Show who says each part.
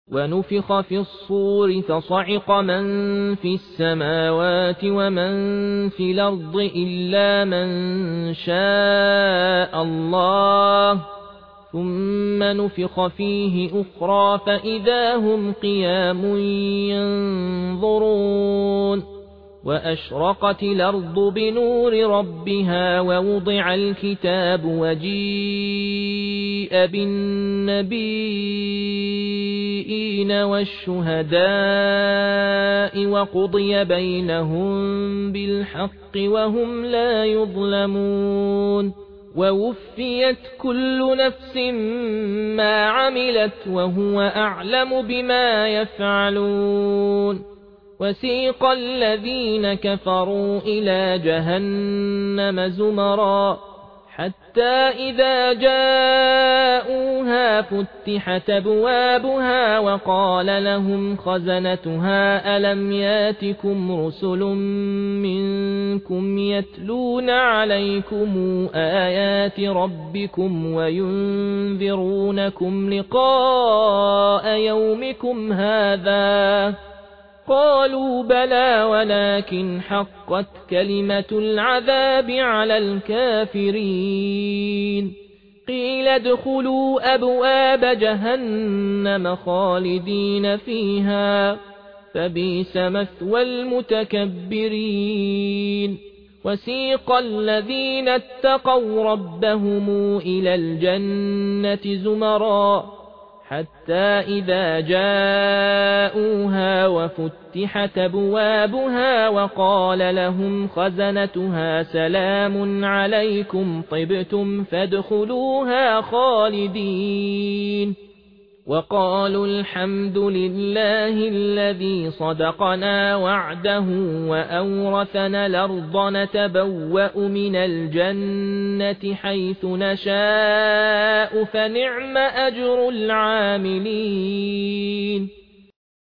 Speaker 1: ونفخ في الصور فصعق من في السماوات ومن في الأرض إلا من شاء الله ثم نفخ فيه أخرى فإذا هم قيام ينظرون وأشرقت الأرض بنور ربها ووضع الكتاب وجيء بالنبيين والشهداء وقضي بينهم بالحق وهم لا يظلمون ووفيت كل نفس ما عملت وهو أعلم بما يفعلون وسيق الذين كفروا إلى جهنم زمرا حتى إذا جاءوها فتحت أبوابها وقال لهم خزنتها ألم ياتكم رسل منكم يتلون عليكم آيات ربكم وينذرونكم لقاء يومكم هذا قالوا بلى ولكن حقت كلمة العذاب على الكافرين قيل ادخلوا أبواب جهنم خالدين فيها فبئس مثوى المتكبرين وسيق الذين اتقوا ربهم إلى الجنة زمرا حتى إذا جاءوها وفتحت أبوابها وقال لهم خزنتها سلام عليكم طبتم فادخلوها خالدين وقالوا الحمد لله الذي صدقنا وعده وأورثنا الأرض نتبوأ من الجنة حيث نشاء فنعم أجر العاملين